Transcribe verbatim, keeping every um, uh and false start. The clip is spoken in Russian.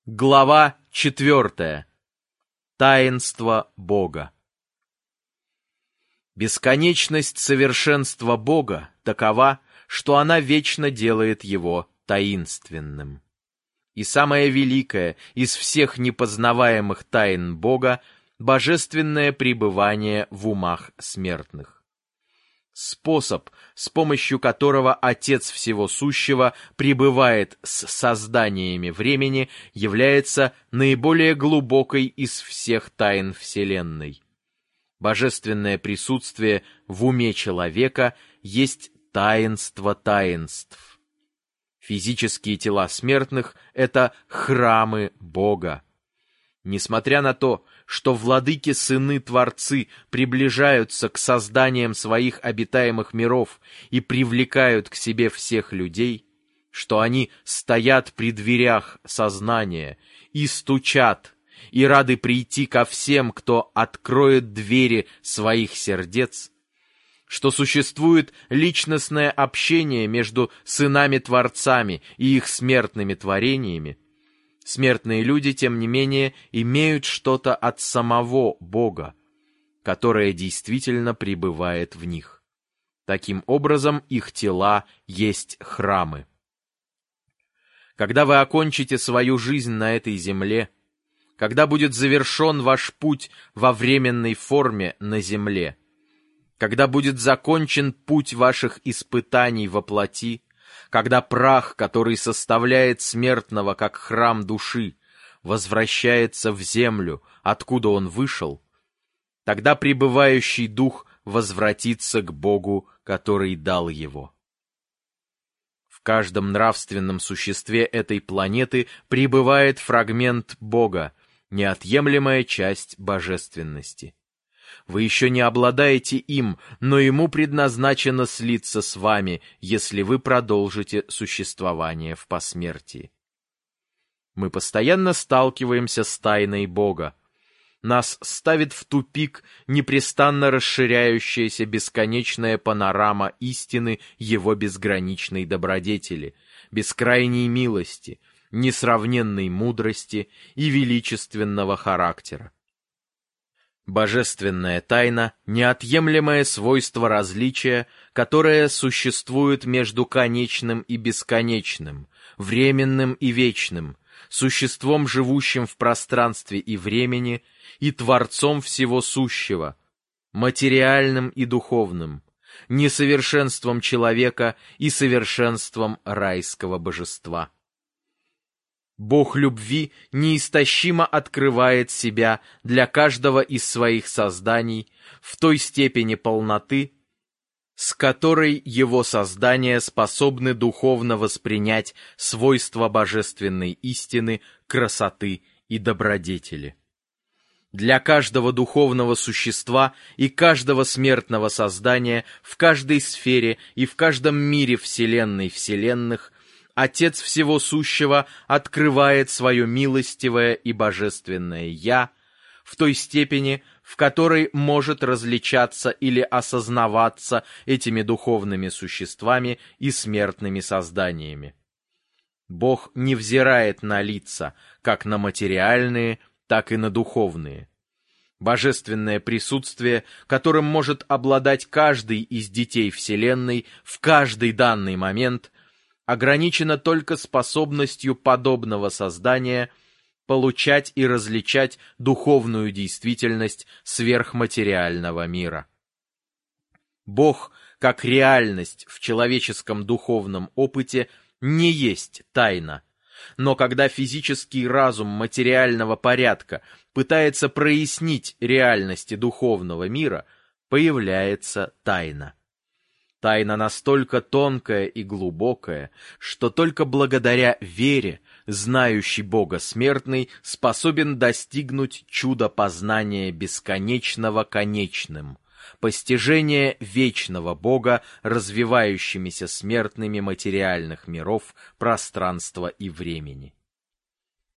Глава четвертая. Таинство Бога. Бесконечность совершенства Бога такова, что она вечно делает его таинственным. И самое великое из всех непознаваемых тайн Бога — божественное пребывание в умах смертных. Способ, с помощью которого Отец Всего Сущего пребывает с созданиями времени, является наиболее глубокой из всех тайн Вселенной. Божественное присутствие в уме человека есть таинство таинств. Физические тела смертных — это храмы Бога. Несмотря на то, что владыки-сыны-творцы приближаются к созданиям своих обитаемых миров и привлекают к себе всех людей, что они стоят при дверях сознания и стучат, и рады прийти ко всем, кто откроет двери своих сердец, что существует личностное общение между сынами-творцами и их смертными творениями, смертные люди, тем не менее, имеют что-то от самого Бога, которое действительно пребывает в них. Таким образом, их тела есть храмы. Когда вы окончите свою жизнь на этой земле, когда будет завершен ваш путь во временной форме на земле, когда будет закончен путь ваших испытаний во плоти, когда прах, который составляет смертного как храм души, возвращается в землю, откуда он вышел, тогда пребывающий дух возвратится к Богу, который дал его. В каждом нравственном существе этой планеты пребывает фрагмент Бога, неотъемлемая часть божественности. Вы еще не обладаете им, но ему предназначено слиться с вами, если вы продолжите существование в посмертии. Мы постоянно сталкиваемся с тайной Бога. Нас ставит в тупик непрестанно расширяющаяся бесконечная панорама истины его безграничной добродетели, бескрайней милости, несравненной мудрости и величественного характера. Божественная тайна — неотъемлемое свойство различия, которое существует между конечным и бесконечным, временным и вечным, существом, живущим в пространстве и времени, и Творцом всего сущего, материальным и духовным, несовершенством человека и совершенством райского божества. Бог любви неистощимо открывает себя для каждого из своих созданий в той степени полноты, с которой его создания способны духовно воспринять свойства божественной истины, красоты и добродетели. Для каждого духовного существа и каждого смертного создания в каждой сфере и в каждом мире Вселенной вселенных Отец Всего Сущего открывает свое милостивое и божественное «Я» в той степени, в которой может различаться или осознаваться этими духовными существами и смертными созданиями. Бог не взирает на лица, как на материальные, так и на духовные. Божественное присутствие, которым может обладать каждый из детей Вселенной в каждый данный момент, ограничено только способностью подобного создания получать и различать духовную действительность сверхматериального мира. Бог, как реальность в человеческом духовном опыте, не есть тайна, но когда физический разум материального порядка пытается прояснить реальности духовного мира, появляется тайна. Тайна настолько тонкая и глубокая, что только благодаря вере знающий Бога смертный способен достигнуть чуда познания бесконечного конечным, постижения вечного Бога развивающимися смертными материальных миров, пространства и времени.